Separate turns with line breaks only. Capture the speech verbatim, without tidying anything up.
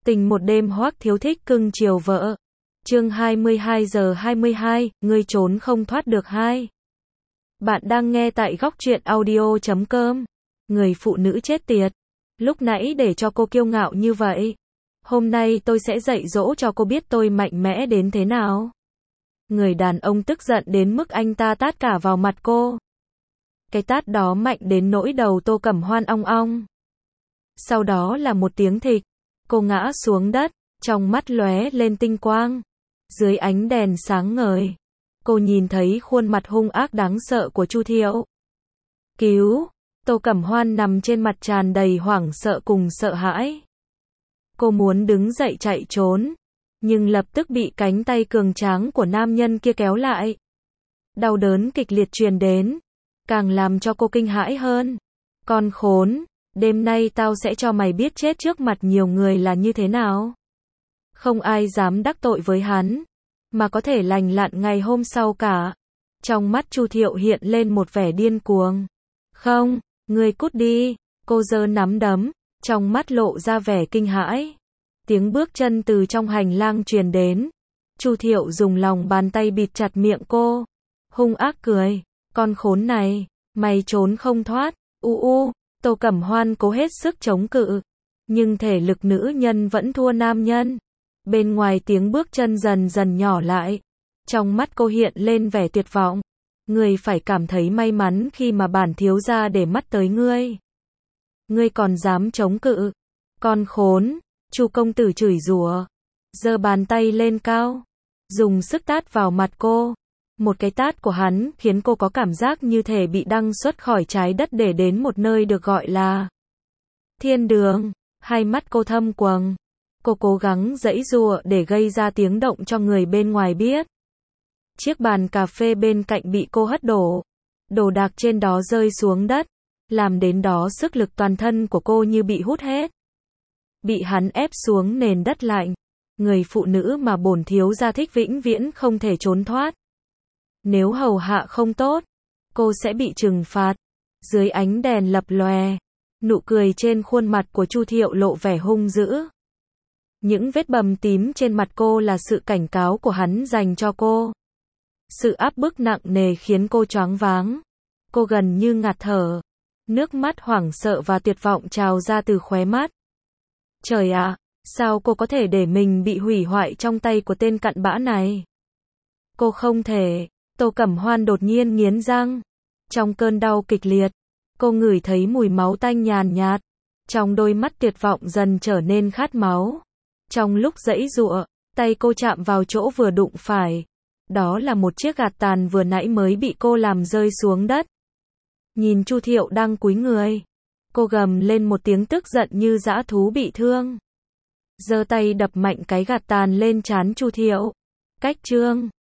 Tình một đêm Hoắc Thiếu Thích cưng chiều vợ. Chương hai mươi hai giờ hai mươi hai, ngươi trốn không thoát được hai. Bạn đang nghe tại góc truyện audio chấm com. Người phụ nữ chết tiệt. Lúc nãy để cho cô kiêu ngạo như vậy. Hôm nay tôi sẽ dạy dỗ cho cô biết tôi mạnh mẽ đến thế nào. Người đàn ông tức giận đến mức anh ta tát cả vào mặt cô. Cái tát đó mạnh đến nỗi đầu Tô Cẩm Hoan ong ong. Sau đó là một tiếng thịch. Cô ngã xuống đất, trong mắt lóe lên tinh quang. Dưới ánh đèn sáng ngời, cô nhìn thấy khuôn mặt hung ác đáng sợ của Chu Thiệu. Cứu! Tô Cẩm Hoan nằm trên mặt tràn đầy hoảng sợ cùng sợ hãi. Cô muốn đứng dậy chạy trốn, nhưng lập tức bị cánh tay cường tráng của nam nhân kia kéo lại. Đau đớn kịch liệt truyền đến, càng làm cho cô kinh hãi hơn. Con khốn! Đêm nay tao sẽ cho mày biết chết trước mặt nhiều người là như thế nào. Không ai dám đắc tội với hắn, mà có thể lành lặn ngày hôm sau cả. Trong mắt Chu Thiệu hiện lên một vẻ điên cuồng. Không, ngươi cút đi, cô giơ nắm đấm, trong mắt lộ ra vẻ kinh hãi. Tiếng bước chân từ trong hành lang truyền đến. Chu Thiệu dùng lòng bàn tay bịt chặt miệng cô. Hung ác cười, con khốn này, mày trốn không thoát, u u. Tô Cẩm Hoan cố hết sức chống cự, nhưng thể lực nữ nhân vẫn thua nam nhân. Bên ngoài tiếng bước chân dần dần nhỏ lại, trong mắt cô hiện lên vẻ tuyệt vọng. Ngươi phải cảm thấy may mắn khi mà bản thiếu gia để mắt tới ngươi. Ngươi còn dám chống cự? Con khốn! Chu công tử chửi rủa, giơ bàn tay lên cao, dùng sức tát vào mặt cô. Một cái tát của hắn khiến cô có cảm giác như thể bị đăng xuất khỏi trái đất để đến một nơi được gọi là thiên đường. Hai mắt cô thâm quầng. Cô cố gắng giãy giụa để gây ra tiếng động cho người bên ngoài biết. Chiếc bàn cà phê bên cạnh bị cô hất đổ. Đồ đạc trên đó rơi xuống đất, làm đến đó sức lực toàn thân của cô như bị hút hết. Bị hắn ép xuống nền đất lạnh. Người phụ nữ mà bổn thiếu gia thích vĩnh viễn không thể trốn thoát. Nếu hầu hạ không tốt, cô sẽ bị trừng phạt. Dưới ánh đèn lập lòe, nụ cười trên khuôn mặt của Chu Thiệu lộ vẻ hung dữ. Những vết bầm tím trên mặt cô là sự cảnh cáo của hắn dành cho cô. Sự áp bức nặng nề khiến cô choáng váng. Cô gần như ngạt thở. Nước mắt hoảng sợ và tuyệt vọng trào ra từ khóe mắt. Trời ạ, sao cô có thể để mình bị hủy hoại trong tay của tên cặn bã này? Cô không thể. Tô Cẩm Hoan đột nhiên nghiến răng. Trong cơn đau kịch liệt, cô ngửi thấy mùi máu tanh nhàn nhạt. Trong đôi mắt tuyệt vọng dần trở nên khát máu. Trong lúc giãy giụa, tay cô chạm vào chỗ vừa đụng phải. Đó là một chiếc gạt tàn vừa nãy mới bị cô làm rơi xuống đất. Nhìn Chu Thiệu đang cúi người, cô gầm lên một tiếng tức giận như dã thú bị thương. Giơ tay đập mạnh cái gạt tàn lên trán Chu Thiệu. Cách trương.